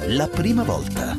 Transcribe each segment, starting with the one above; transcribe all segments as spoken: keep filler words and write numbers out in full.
La prima volta.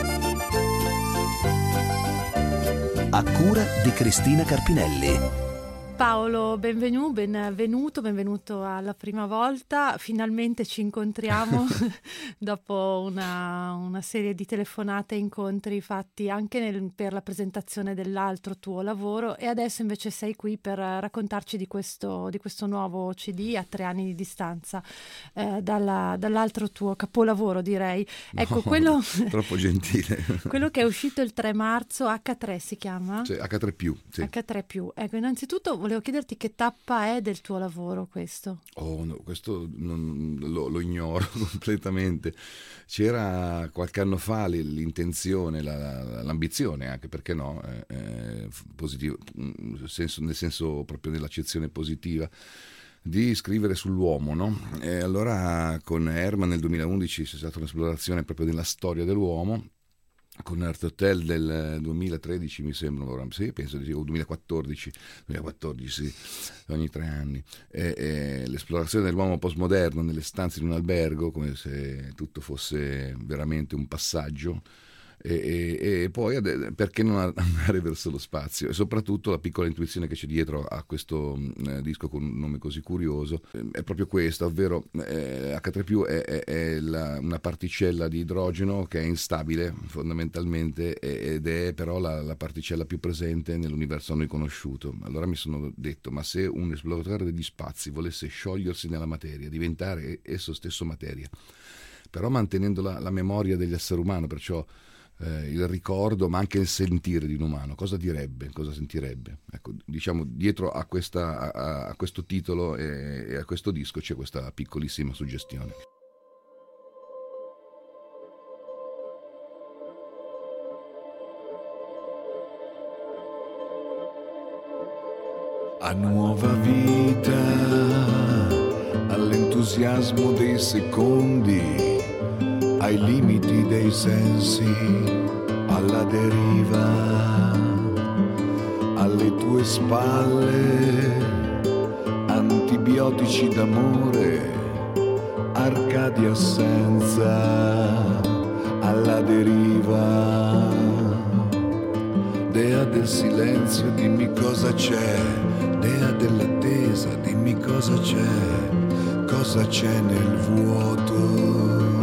A cura di Cristina Carpinelli. Paolo, benvenuto, benvenuto, benvenuto alla prima volta. Finalmente ci incontriamo dopo una, una serie di telefonate e incontri fatti anche nel, per la presentazione dell'altro tuo lavoro, e adesso invece sei qui per raccontarci di questo, di questo nuovo C D a tre anni di distanza eh, dalla, dall'altro tuo capolavoro, direi. Ecco, no, quello troppo gentile. Quello che è uscito il tre marzo, acca tre si chiama? Sì, acca tre più, sì. acca tre più. Ecco, innanzitutto volevo chiederti che tappa è del tuo lavoro questo? Oh, no, questo non, lo, lo ignoro completamente. C'era qualche anno fa l'intenzione, la, l'ambizione, anche perché no, eh, positivo, nel senso, nel senso proprio dell'accezione positiva, di scrivere sull'uomo, no? E allora con Herman nel duemilaundici c'è stata un'esplorazione proprio della storia dell'uomo. Con Earth Hotel del duemilatredici mi sembra, sì, penso di sì, o duemilaquattordici, duemilaquattordici sì, ogni tre anni, e, e l'esplorazione dell'uomo postmoderno nelle stanze di un albergo, come se tutto fosse veramente un passaggio, e, e, e poi perché non andare verso lo spazio, e soprattutto la piccola intuizione che c'è dietro a questo eh, disco con un nome così curioso eh, è proprio questa, ovvero eh, acca tre più è, è, è la, una particella di idrogeno che è instabile fondamentalmente, ed è però la, la particella più presente nell'universo a noi conosciuto. Allora mi sono detto, ma se un esploratore degli spazi volesse sciogliersi nella materia, diventare esso stesso materia, però mantenendo la, la memoria dell'essere umano, perciò Eh, il ricordo ma anche il sentire di un umano, cosa direbbe, cosa sentirebbe? Ecco, diciamo, dietro a, questa, a, a questo titolo e, e a questo disco c'è questa piccolissima suggestione. A nuova vita, all'entusiasmo dei secondi, ai limiti dei sensi, alla deriva, alle tue spalle, antibiotici d'amore, arca di assenza, alla deriva. Dea del silenzio, dimmi cosa c'è, dea dell'attesa, dimmi cosa c'è, cosa c'è nel vuoto.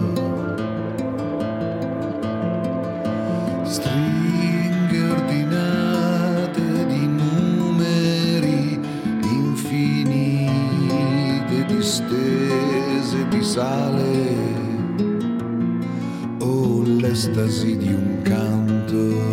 Stringhe ordinate di numeri infinite, distese di sale, o l'estasi di un canto.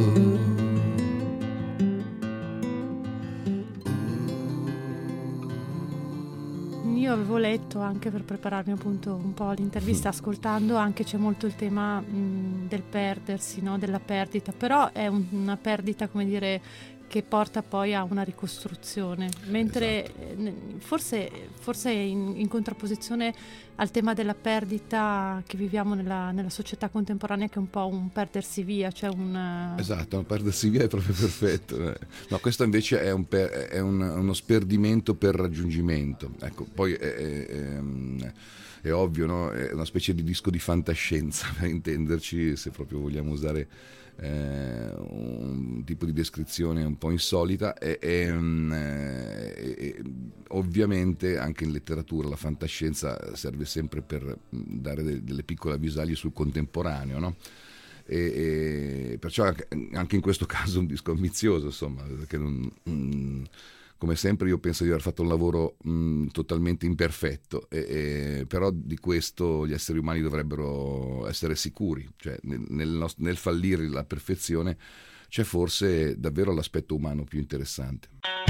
Io avevo letto, anche per prepararmi appunto un po' l'intervista, ascoltando anche c'è molto il tema mh, del perdersi, no? Della perdita, però è un, una perdita, come dire, che porta poi a una ricostruzione, mentre esatto. forse, forse in, in contrapposizione al tema della perdita che viviamo nella, nella società contemporanea, che è un po' un perdersi via, cioè un... Esatto, un perdersi via è proprio perfetto. No, questo invece è, un per, è un, uno sperdimento per raggiungimento. Ecco, poi è, è, è, è ovvio, no? È una specie di disco di fantascienza, per intenderci, se proprio vogliamo usare Eh, un tipo di descrizione un po' insolita, e, e, e, e ovviamente anche in letteratura la fantascienza serve sempre per dare de, delle piccole avvisaglie sul contemporaneo, no? E, e perciò anche in questo caso un disco ambizioso, insomma, perché non, mm, come sempre io penso di aver fatto un lavoro mh, totalmente imperfetto, e, e, però di questo gli esseri umani dovrebbero essere sicuri, cioè nel, nel, nost- nel fallire la perfezione c'è forse davvero l'aspetto umano più interessante.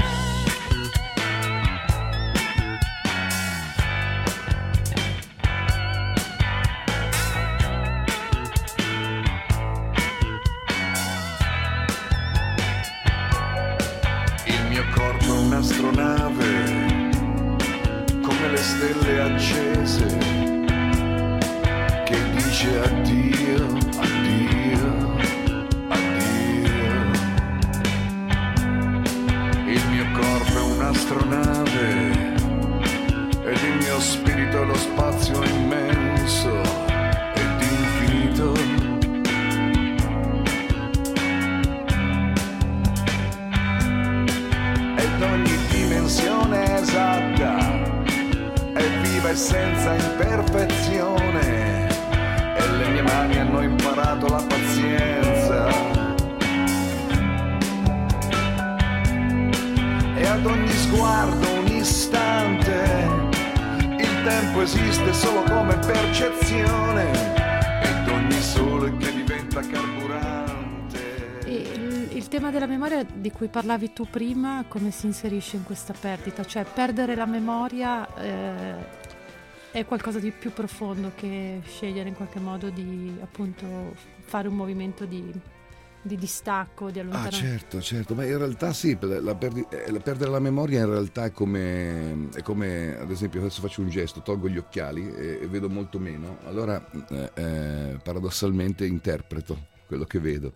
Un'astronave come le stelle accese che dice addio, addio, addio. Il mio corpo è un'astronave ed il mio spirito è lo spazio immenso ed infinito. questa imperfezione e le mie mani hanno imparato la pazienza. E ad ogni sguardo un istante, il tempo esiste solo come percezione ed ogni sole che diventa carburante. E il, il tema della memoria di cui parlavi tu prima, come si inserisce in questa perdita? Cioè perdere la memoria eh, è qualcosa di più profondo che scegliere in qualche modo di appunto fare un movimento di, di distacco, di Ah, allontanamento. certo, certo, ma in realtà sì, la, la perdi- eh, la perdere la memoria in realtà è come, è come, ad esempio, adesso faccio un gesto, tolgo gli occhiali e, e vedo molto meno, allora eh, eh, paradossalmente interpreto quello che vedo.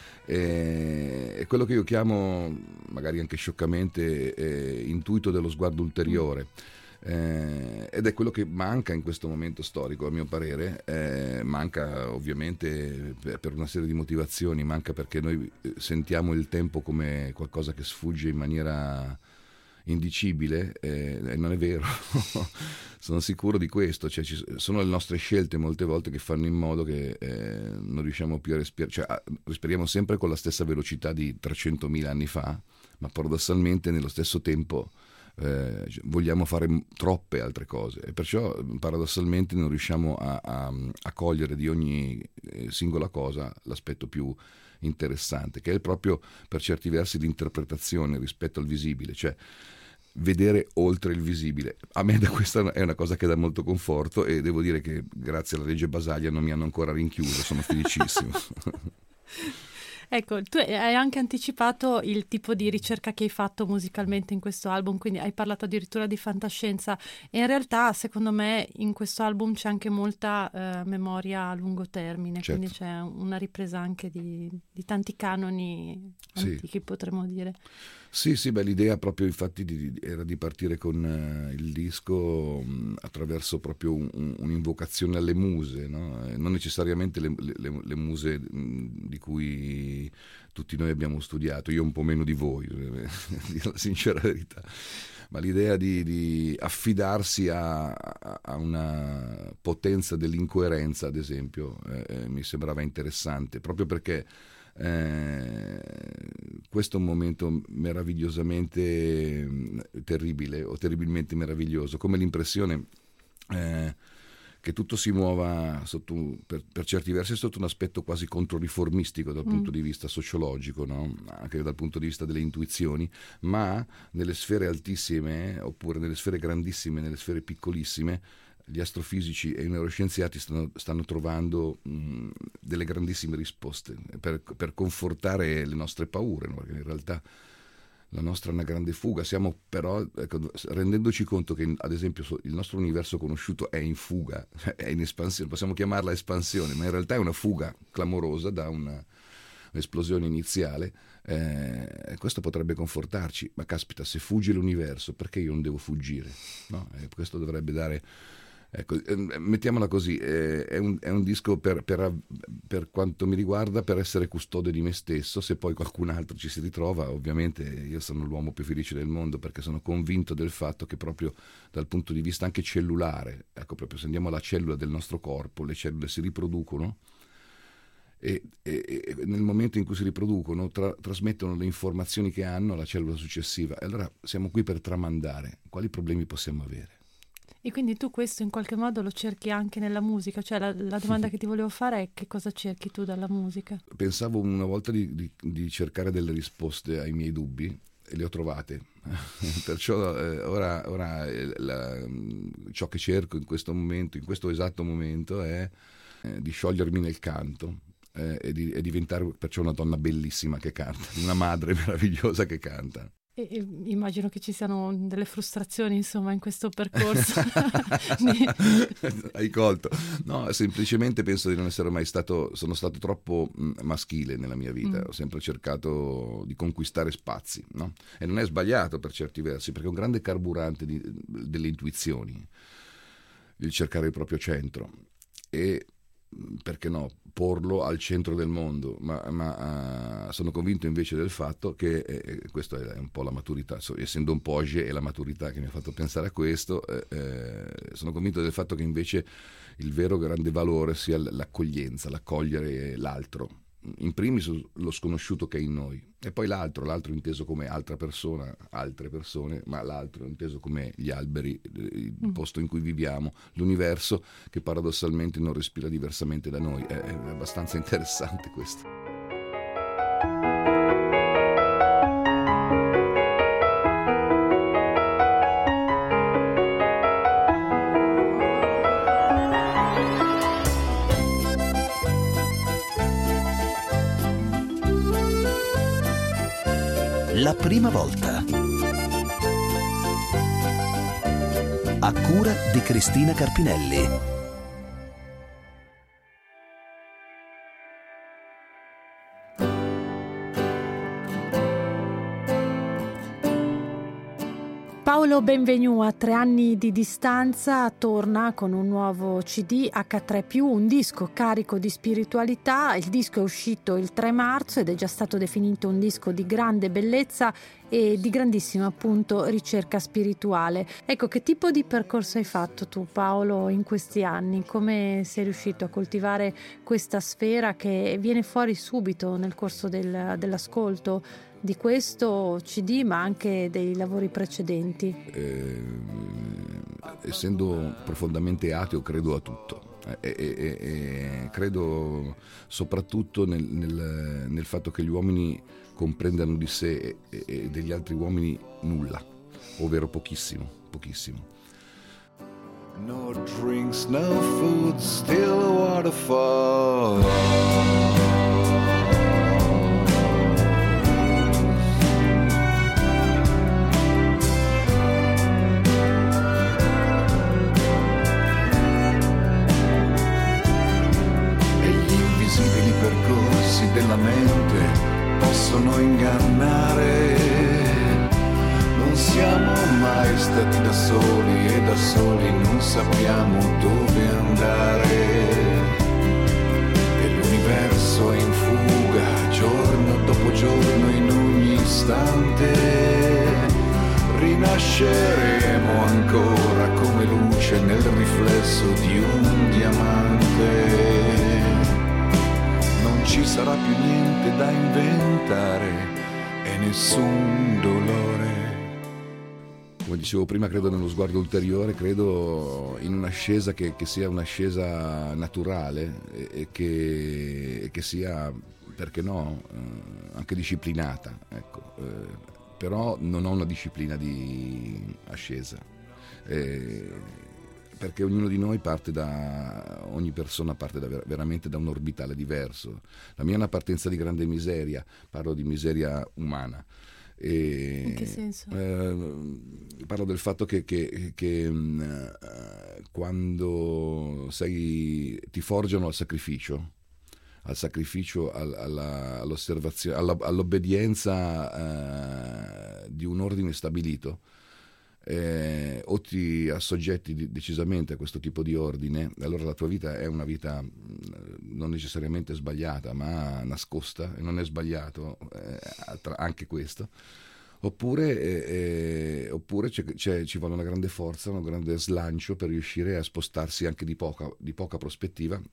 E, è quello che io chiamo, magari anche scioccamente, eh, intuito dello sguardo ulteriore. Eh, ed è quello che manca in questo momento storico, a mio parere. Eh, manca ovviamente per, per una serie di motivazioni, manca perché noi sentiamo il tempo come qualcosa che sfugge in maniera indicibile, eh, e non è vero. Sono sicuro di questo, cioè, ci sono le nostre scelte molte volte che fanno in modo che eh, non riusciamo più a respirare, cioè a, respiriamo sempre con la stessa velocità di trecentomila anni fa, ma paradossalmente nello stesso tempo Eh, vogliamo fare troppe altre cose e perciò paradossalmente non riusciamo a, a, a cogliere di ogni eh, singola cosa l'aspetto più interessante, che è proprio per certi versi l'interpretazione rispetto al visibile, cioè vedere oltre il visibile. A me da questa è una cosa che dà molto conforto e devo dire che grazie alla legge Basaglia non mi hanno ancora rinchiuso, sono felicissimo. Ecco, tu hai anche anticipato il tipo di ricerca che hai fatto musicalmente in questo album, quindi hai parlato addirittura di fantascienza e in realtà secondo me in questo album c'è anche molta eh, memoria a lungo termine, Certo. quindi c'è una ripresa anche di, di tanti canoni antichi, sì, potremmo dire. Sì, sì, beh, l'idea proprio infatti di, di, era di partire con uh, il disco mh, attraverso proprio un, un, un'invocazione alle muse, no? Eh, non necessariamente le, le, le muse mh, di cui tutti noi abbiamo studiato, io un po' meno di voi, eh, dire la sincera verità, ma l'idea di, di affidarsi a, a, a una potenza dell'incoerenza, ad esempio, eh, mi sembrava interessante, proprio perché Eh, questo è un momento meravigliosamente terribile o terribilmente meraviglioso, come l'impressione eh, che tutto si muova sotto, per, per certi versi sotto un aspetto quasi controriformistico dal mm. punto di vista sociologico, no? Anche dal punto di vista delle intuizioni, ma nelle sfere altissime oppure nelle sfere grandissime, nelle sfere piccolissime gli astrofisici e i neuroscienziati stanno, stanno trovando mh, delle grandissime risposte per, per confortare le nostre paure, no? Perché in realtà la nostra è una grande fuga, siamo però, ecco, rendendoci conto che ad esempio il nostro universo conosciuto è in fuga, è in espansione, possiamo chiamarla espansione, ma in realtà è una fuga clamorosa da una, un'esplosione iniziale, eh, questo potrebbe confortarci, ma caspita, se fugge l'universo perché io non devo fuggire, no? E questo dovrebbe dare. Ecco, mettiamola così, eh, è, un, è un disco per, per, per quanto mi riguarda per essere custode di me stesso. Se poi qualcun altro ci si ritrova, ovviamente io sono l'uomo più felice del mondo, perché sono convinto del fatto che proprio dal punto di vista anche cellulare, ecco, proprio se andiamo alla cellula del nostro corpo, le cellule si riproducono e, e, e nel momento in cui si riproducono tra, trasmettono le informazioni che hanno alla cellula successiva, e allora siamo qui per tramandare quali problemi possiamo avere. E quindi tu questo in qualche modo lo cerchi anche nella musica? Cioè la, la domanda che ti volevo fare è: che cosa cerchi tu dalla musica? Pensavo una volta di, di, di cercare delle risposte ai miei dubbi e le ho trovate. Perciò eh, ora, ora eh, la, ciò che cerco in questo momento, in questo esatto momento, è eh, di sciogliermi nel canto eh, e di e diventare perciò una donna bellissima che canta, una madre meravigliosa che canta. E, e immagino che ci siano delle frustrazioni, insomma, in questo percorso. Hai colto. No, semplicemente penso di non essere mai stato, sono stato troppo maschile nella mia vita, mm. ho sempre cercato di conquistare spazi, no? E non è sbagliato per certi versi, perché è un grande carburante di, delle intuizioni, il cercare il proprio centro. E perché no, porlo al centro del mondo, ma, ma uh, sono convinto invece del fatto che, eh, questa è un po' la maturità, so, essendo un po' âgé, è la maturità che mi ha fatto pensare a questo, eh, eh, sono convinto del fatto che invece il vero grande valore sia l'accoglienza, l'accogliere l'altro, in primis lo sconosciuto che è in noi, e poi l'altro, l'altro inteso come altra persona, altre persone, ma l'altro inteso come gli alberi, il mm. posto in cui viviamo, l'universo che paradossalmente non respira diversamente da noi. È, è abbastanza interessante questo. La prima volta. A cura di Cristina Carpinelli. Paolo Benvenu, a tre anni di distanza, torna con un nuovo C D acca tre più, un disco carico di spiritualità. Il disco è uscito il tre marzo ed è già stato definito un disco di grande bellezza e di grandissima, appunto, ricerca spirituale. Ecco, che tipo di percorso hai fatto tu, Paolo, in questi anni? Come sei riuscito a coltivare questa sfera che viene fuori subito nel corso del, dell'ascolto di questo C D, ma anche dei lavori precedenti? Eh, essendo profondamente ateo, credo a tutto. E, e, e credo soprattutto nel, nel, nel fatto che gli uomini comprendano di sé e, e degli altri uomini nulla, ovvero pochissimo, pochissimo. No drinks, no food, still a waterfall. Della mente possono ingannare, non siamo mai stati da soli e da soli non sappiamo dove andare, e l'universo è in fuga giorno dopo giorno, in ogni istante rinasceremo ancora come luce nel riflesso di un diamante. Non ci sarà più niente da inventare e nessun dolore. Come dicevo prima, credo nello sguardo ulteriore, credo in un'ascesa che, che sia un'ascesa naturale e, e, che, e che sia, perché no, eh, anche disciplinata. Ecco. Eh, però non ho una disciplina di ascesa. Eh, perché ognuno di noi parte da, ogni persona parte da, veramente da un orbitale diverso. La mia è una partenza di grande miseria, parlo di miseria umana. E, in che senso? Eh, parlo del fatto che, che, che eh, quando sei, ti forgiano al sacrificio, al sacrificio, al, alla, all'osservazione, alla, all'obbedienza eh, di un ordine stabilito, Eh, o ti assoggetti decisamente a questo tipo di ordine, allora la tua vita è una vita non necessariamente sbagliata ma nascosta, e non è sbagliato eh, anche questo, oppure, eh, oppure c'è, c'è, ci vuole una grande forza, un grande slancio per riuscire a spostarsi anche di poca, di poca prospettiva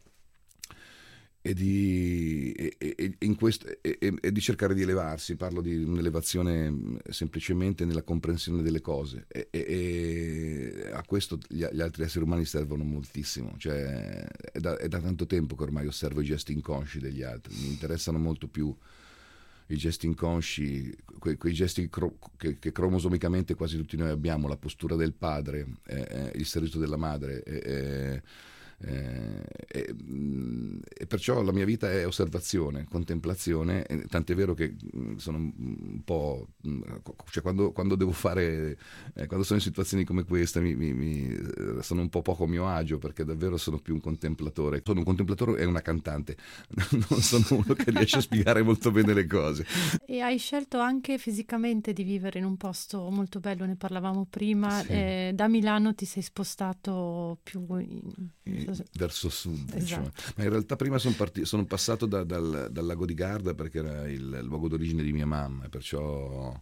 e di, e, e, in questo, e, e di cercare di elevarsi. Parlo di un'elevazione semplicemente nella comprensione delle cose, e, e, e a questo gli, gli altri esseri umani servono moltissimo. Cioè, è, da, è da tanto tempo che ormai osservo i gesti inconsci degli altri, mi interessano molto più i gesti inconsci, que, quei gesti cro, che, che cromosomicamente quasi tutti noi abbiamo, la postura del padre, eh, il sorriso della madre, eh, eh, Eh, e, e perciò la mia vita è osservazione, contemplazione, e tant'è vero che sono un po', cioè quando, quando devo fare, eh, quando sono in situazioni come questa mi, mi, mi sono un po' poco a mio agio, perché davvero sono più un contemplatore. Sono un contemplatore e una cantante, non sono uno che riesce a spiegare molto bene le cose. E hai scelto anche fisicamente di vivere in un posto molto bello, ne parlavamo prima. Sì. Eh, da Milano ti sei spostato più in, verso, verso sud, esatto. diciamo. Ma in realtà prima sono, parti, sono passato da, dal, dal lago di Garda perché era il luogo d'origine di mia mamma, e perciò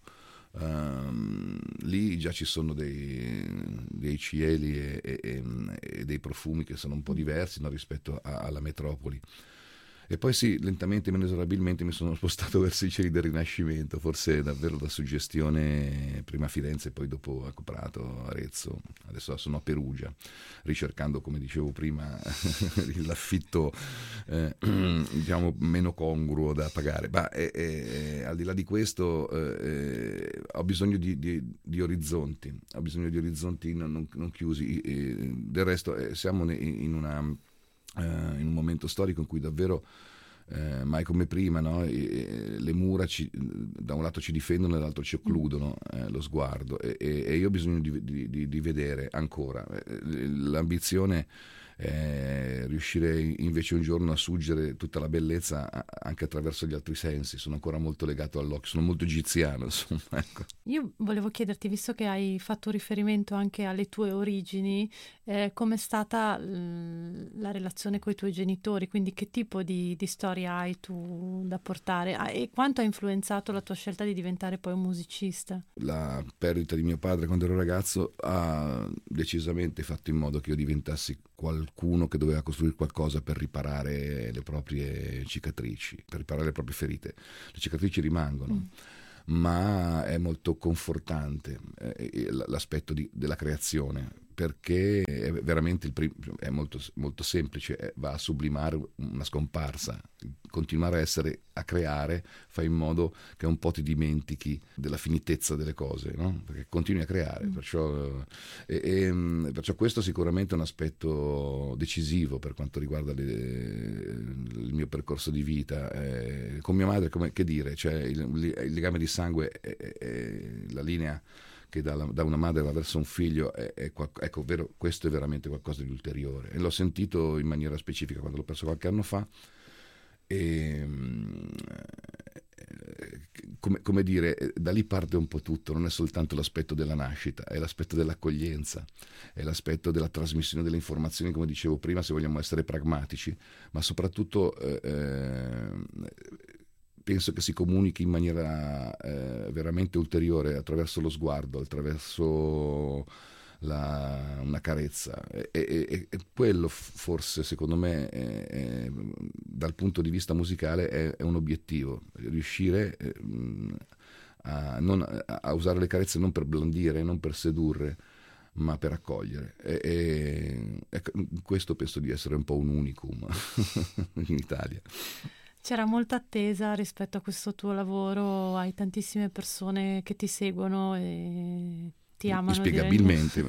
um, lì già ci sono dei, dei cieli e, e, e dei profumi che sono un po' diversi, no, rispetto a, alla metropoli. E poi sì, lentamente, inesorabilmente mi sono spostato verso i cieli del Rinascimento, forse davvero la suggestione, prima a Firenze e poi dopo a Prato, Arezzo, adesso sono a Perugia, ricercando, come dicevo prima, l'affitto eh, diciamo meno congruo da pagare. Ma eh, eh, al di là di questo eh, ho bisogno di, di, di orizzonti, ho bisogno di orizzonti non, non, non chiusi. E, del resto eh, siamo in una... Uh, in un momento storico in cui davvero uh, mai come prima, no? e, e, le mura ci, da un lato ci difendono e dall'altro ci occludono uh, lo sguardo, e, e, e io ho bisogno di, di, di vedere ancora. L'ambizione è riuscire invece un giorno a suggere tutta la bellezza anche attraverso gli altri sensi. Sono ancora molto legato all'occhio, sono molto egiziano, insomma, ecco. Io volevo chiederti, visto che hai fatto riferimento anche alle tue origini, eh, com'è stata l- la relazione con i tuoi genitori, quindi che tipo di, di storia hai tu da portare, ah, e quanto ha influenzato la tua scelta di diventare poi un musicista? La perdita di mio padre quando ero ragazzo ha decisamente fatto in modo che io diventassi qualcuno che doveva costruire qualcosa per riparare le proprie cicatrici, per riparare le proprie ferite. Le cicatrici rimangono, mm. ma è molto confortante eh, l'aspetto di, della creazione, perché è veramente il prim- è molto, molto semplice, è, va a sublimare una scomparsa. Continuare a essere, a creare, fa in modo che un po' ti dimentichi della finitezza delle cose, no? Perché continui a creare, mm. perciò, e, e, perciò questo sicuramente è un aspetto decisivo per quanto riguarda le, il mio percorso di vita. Eh, con mia madre, come che dire, cioè il, il legame di sangue è, è, è la linea che da, da una madre va verso un figlio, è, è, ecco, vero, questo è veramente qualcosa di ulteriore, e l'ho sentito in maniera specifica quando l'ho perso qualche anno fa. E come, come dire, da lì parte un po' tutto, non è soltanto l'aspetto della nascita, è l'aspetto dell'accoglienza, è l'aspetto della trasmissione delle informazioni, come dicevo prima, se vogliamo essere pragmatici, ma soprattutto eh, penso che si comunichi in maniera eh, veramente ulteriore attraverso lo sguardo, attraverso la, una carezza, e, e, e quello forse secondo me è, è, dal punto di vista musicale è, è un obiettivo, riuscire eh, a, non, a usare le carezze non per blandire, non per sedurre, ma per accogliere, e, e, e questo penso di essere un po' un unicum in Italia. C'era molta attesa rispetto a questo tuo lavoro, hai tantissime persone che ti seguono e ti amano. Inspiegabilmente.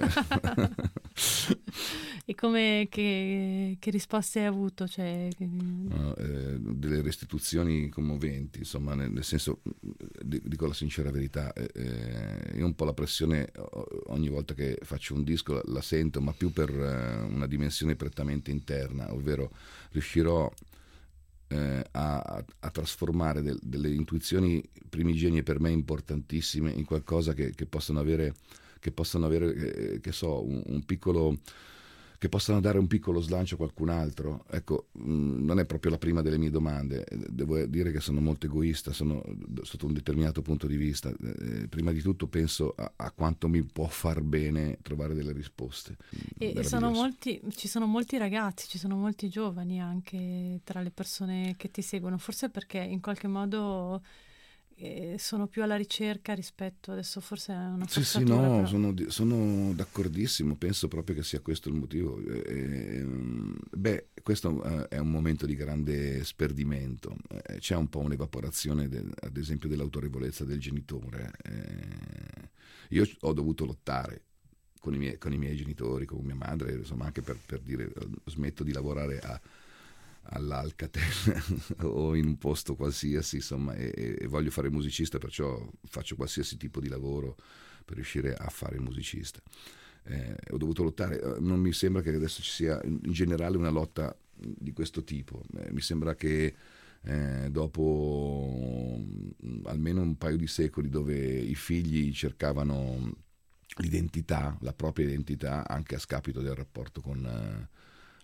E come, che, che risposte hai avuto? Cioè, no, eh, delle restituzioni commoventi, insomma, nel, nel senso, dico la sincera verità, eh, io un po' la pressione ogni volta che faccio un disco la, la sento, ma più per eh, una dimensione prettamente interna, ovvero riuscirò Eh, a, a trasformare del, delle intuizioni primigenie per me importantissime in qualcosa che, che possano avere, che possano avere eh, che so, un, un piccolo, che possano dare un piccolo slancio a qualcun altro. Ecco, mh, non è proprio la prima delle mie domande, devo dire che sono molto egoista, sono sotto un determinato punto di vista. Eh, prima di tutto penso a, a quanto mi può far bene trovare delle risposte. E sono molti, ci sono molti ragazzi, ci sono molti giovani anche tra le persone che ti seguono, forse perché in qualche modo eh, sono più alla ricerca rispetto, adesso forse è una sì sì no però... sono, sono d'accordissimo, penso proprio che sia questo il motivo. Eh, beh, questo è un momento di grande sperdimento, eh, c'è un po' un'evaporazione del, ad esempio dell'autorevolezza del genitore. Eh, io ho dovuto lottare con i miei, con i miei genitori, con mia madre, insomma, anche per, per dire smetto di lavorare a all'Alcatel o in un posto qualsiasi, insomma, e, e voglio fare musicista, perciò faccio qualsiasi tipo di lavoro per riuscire a fare musicista. Eh, ho dovuto lottare, non mi sembra che adesso ci sia in generale una lotta di questo tipo, eh, mi sembra che eh, dopo almeno un paio di secoli dove i figli cercavano l'identità, la propria identità, anche a scapito del rapporto con eh,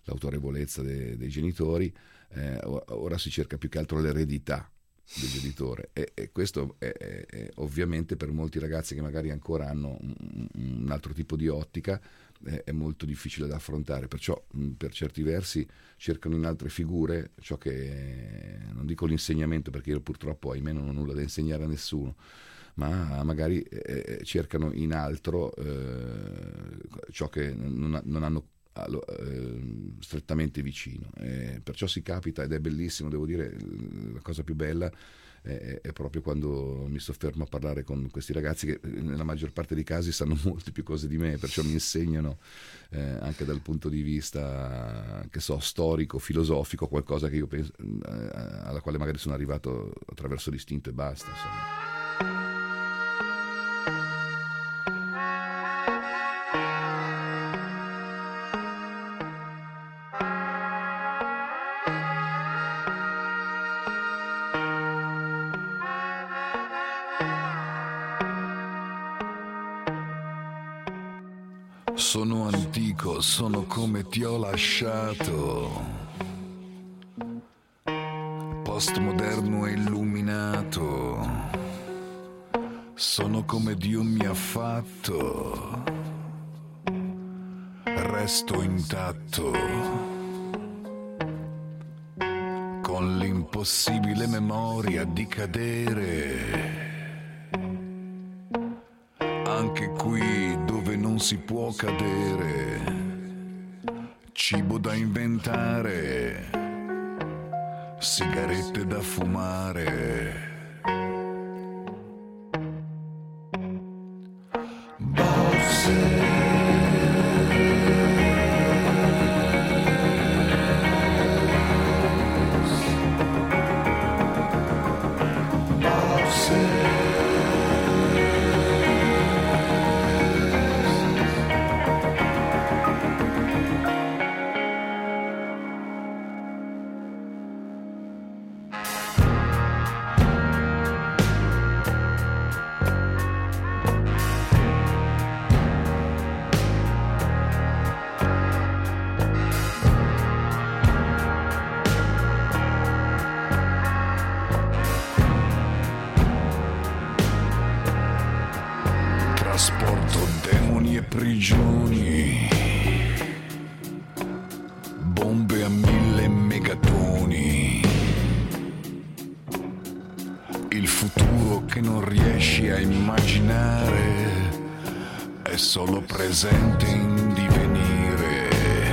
l'autorevolezza de, dei genitori, eh, ora si cerca più che altro l'eredità del genitore, e, e questo è, è, è ovviamente per molti ragazzi che magari ancora hanno un, un altro tipo di ottica è, è molto difficile da affrontare, perciò mh, per certi versi cercano in altre figure ciò che, non dico l'insegnamento perché io purtroppo ahimè non ho nulla da insegnare a nessuno, ma magari eh, cercano in altro eh, ciò che non, non hanno allo, eh, strettamente vicino, eh, perciò si capita, ed è bellissimo, devo dire, la cosa più bella è, è proprio quando mi soffermo a parlare con questi ragazzi che nella maggior parte dei casi sanno molte più cose di me, perciò mi insegnano eh, anche dal punto di vista, che so, storico, filosofico, qualcosa che io penso, eh, alla quale magari sono arrivato attraverso l'istinto e basta, insomma. Sono antico, sono come ti ho lasciato, postmoderno e illuminato, sono come Dio mi ha fatto, resto intatto, con l'impossibile memoria di cadere. Anche qui dove non si può cadere, cibo da inventare, sigarette da fumare. Bosse. Trasporto demoni e prigioni, bombe a mille megatoni, il futuro che non riesci a immaginare è solo presente in divenire,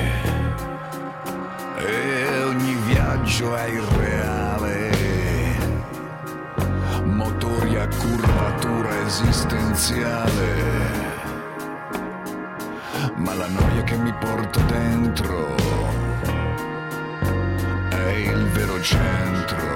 e ogni viaggio è irreale, motori a curvatura esistenziale, ma la noia che mi porto dentro è il vero centro.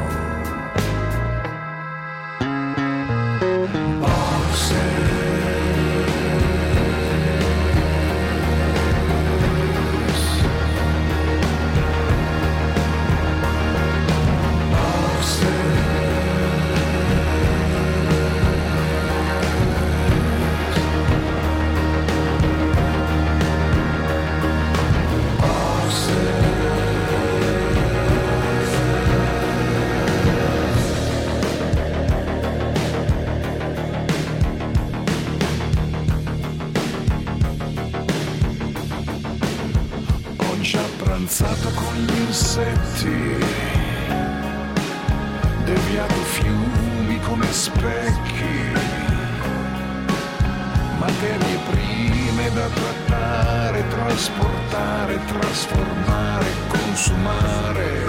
Pranzato con gli insetti, deviato fiumi come specchi, materie prime da trattare, trasportare, trasformare, consumare,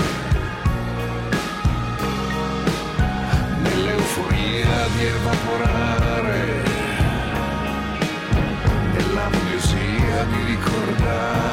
nell'euforia di evaporare, nell'amnesia di ricordare.